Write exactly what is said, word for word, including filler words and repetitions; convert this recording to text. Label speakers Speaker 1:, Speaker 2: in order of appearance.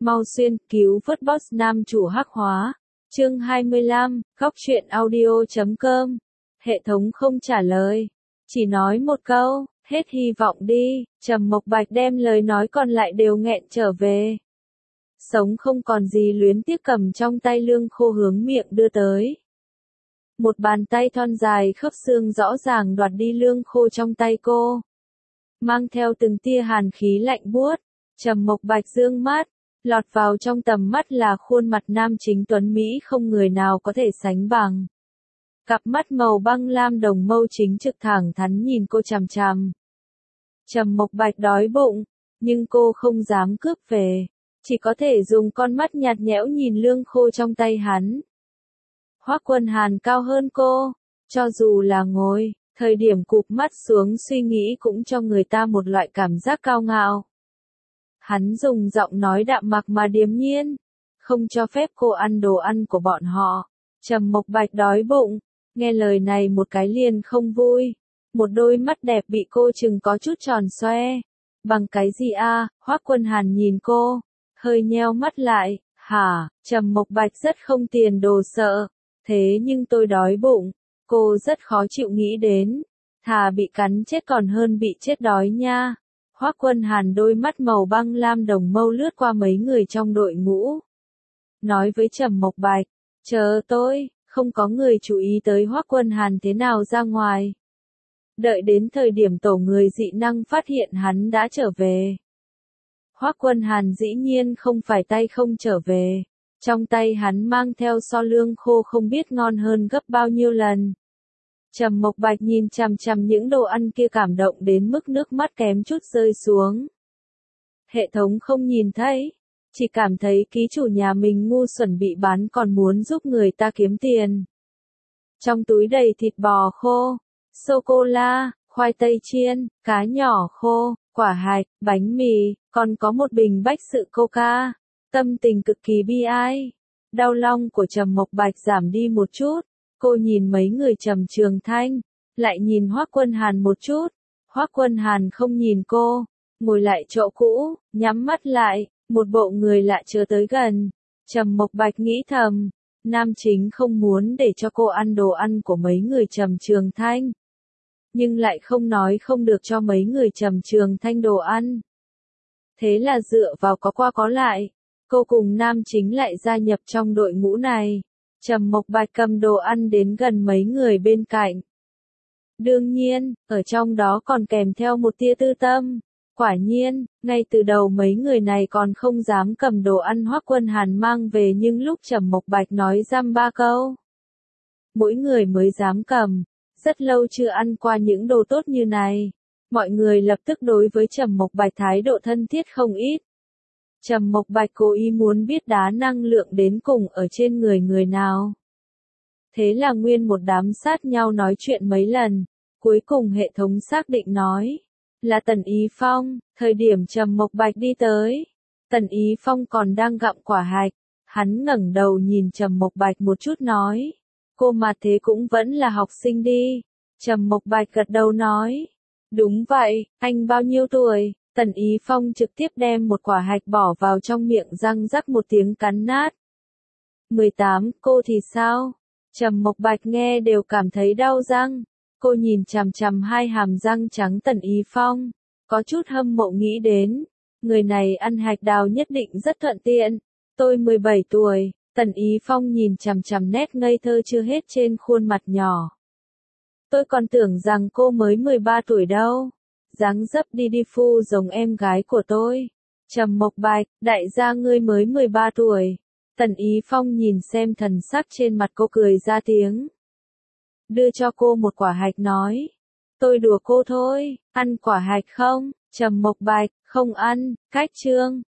Speaker 1: Mau xuyên cứu vớt boss nam chủ hắc hóa. Chương hai mươi lăm, góc truyện audio chấm com. Hệ thống không trả lời. Chỉ nói một câu, hết hy vọng đi. Trầm Mộc Bạch đem lời nói còn lại đều nghẹn trở về. Sống không còn gì luyến tiếc cầm trong tay lương khô hướng miệng đưa tới. Một bàn tay thon dài khớp xương rõ ràng đoạt đi lương khô trong tay cô. Mang theo từng tia hàn khí lạnh buốt. Trầm Mộc Bạch dương mắt. Lọt vào trong tầm mắt là khuôn mặt nam chính tuấn Mỹ không người nào có thể sánh bằng. Cặp mắt màu băng lam đồng mâu chính trực thẳng thắn nhìn cô chằm chằm. Trầm Mộc Bạch đói bụng, nhưng cô không dám cướp về, chỉ có thể dùng con mắt nhạt nhẽo nhìn lương khô trong tay hắn. Hoắc Quân Hàn cao hơn cô, cho dù là ngồi, thời điểm cụp mắt xuống suy nghĩ cũng cho người ta một loại cảm giác cao ngạo. Hắn dùng giọng nói đạm mạc mà điềm nhiên, không cho phép cô ăn đồ ăn của bọn họ. Trầm Mộc Bạch đói bụng, nghe lời này một cái liền không vui. Một đôi mắt đẹp bị cô chừng có chút tròn xoe. Bằng cái gì a? Hoắc Quân Hàn nhìn cô, hơi nheo mắt lại. Hả? Trầm Mộc Bạch rất không tiền đồ sợ. Thế nhưng tôi đói bụng. Cô rất khó chịu nghĩ đến. Thà bị cắn chết còn hơn bị chết đói nha. Hoắc Quân Hàn đôi mắt màu băng lam đồng mâu lướt qua mấy người trong đội ngũ. Nói với Trầm Mộc Bạch, chờ tôi, không có người chú ý tới Hoắc Quân Hàn thế nào ra ngoài. Đợi đến thời điểm tổ người dị năng phát hiện hắn đã trở về. Hoắc Quân Hàn dĩ nhiên không phải tay không trở về. Trong tay hắn mang theo so lương khô không biết ngon hơn gấp bao nhiêu lần. Trầm Mộc Bạch nhìn chằm chằm những đồ ăn kia cảm động đến mức nước mắt kém chút rơi xuống. Hệ thống không nhìn thấy, chỉ cảm thấy ký chủ nhà mình ngu xuẩn bị bán còn muốn giúp người ta kiếm tiền. Trong túi đầy thịt bò khô, sô-cô-la, khoai tây chiên, cá nhỏ khô, quả hạch, bánh mì, còn có một bình bách sự coca. Tâm tình cực kỳ bi ai. Đau lòng của Trầm Mộc Bạch giảm đi một chút. Cô nhìn mấy người Trầm Trường Thanh, lại nhìn Hoắc Quân Hàn một chút. Hoắc Quân Hàn không nhìn cô, ngồi lại chỗ cũ, nhắm mắt lại, một bộ người lạ chưa tới gần. Trầm Mộc Bạch nghĩ thầm, nam chính không muốn để cho cô ăn đồ ăn của mấy người Trầm Trường Thanh, nhưng lại không nói không được cho mấy người Trầm Trường Thanh đồ ăn. Thế là dựa vào có qua có lại, cô cùng nam chính lại gia nhập trong đội ngũ này. Trầm Mộc Bạch cầm đồ ăn đến gần mấy người bên cạnh. Đương nhiên, ở trong đó còn kèm theo một tia tư tâm. Quả nhiên, ngay từ đầu mấy người này còn không dám cầm đồ ăn Hoắc Quân Hàn mang về, nhưng lúc Trầm Mộc Bạch nói dăm ba câu, mỗi người mới dám cầm. Rất lâu chưa ăn qua những đồ tốt như này. Mọi người lập tức đối với Trầm Mộc Bạch thái độ thân thiết không ít. Trầm Mộc Bạch cố ý muốn biết đá năng lượng đến cùng ở trên người người nào. Thế là nguyên một đám sát nhau nói chuyện mấy lần, cuối cùng hệ thống xác định nói, là Tần Ý Phong. Thời điểm Trầm Mộc Bạch đi tới, Tần Ý Phong còn đang gặm quả hạch, hắn ngẩng đầu nhìn Trầm Mộc Bạch một chút nói, cô mà thế cũng vẫn là học sinh đi. Trầm Mộc Bạch gật đầu nói, đúng vậy, anh bao nhiêu tuổi? Tần Ý Phong trực tiếp đem một quả hạch bỏ vào trong miệng răng rắc một tiếng cắn nát. mười tám, cô thì sao? Trầm Mộc Bạch nghe đều cảm thấy đau răng. Cô nhìn chằm chằm hai hàm răng trắng Tần Ý Phong, có chút hâm mộ nghĩ đến, người này ăn hạch đào nhất định rất thuận tiện. Tôi mười bảy tuổi, Tần Ý Phong nhìn chằm chằm nét ngây thơ chưa hết trên khuôn mặt nhỏ. Tôi còn tưởng rằng cô mới mười ba tuổi đâu. Dáng dấp đi đi phu giống em gái của tôi. Trầm Mộc Bạch, đại gia ngươi mới mười ba tuổi. Tần Ý Phong nhìn xem thần sắc trên mặt cô cười ra tiếng. Đưa cho cô một quả hạch nói. Tôi đùa cô thôi, ăn quả hạch không? Trầm Mộc Bạch, không ăn, cách chương.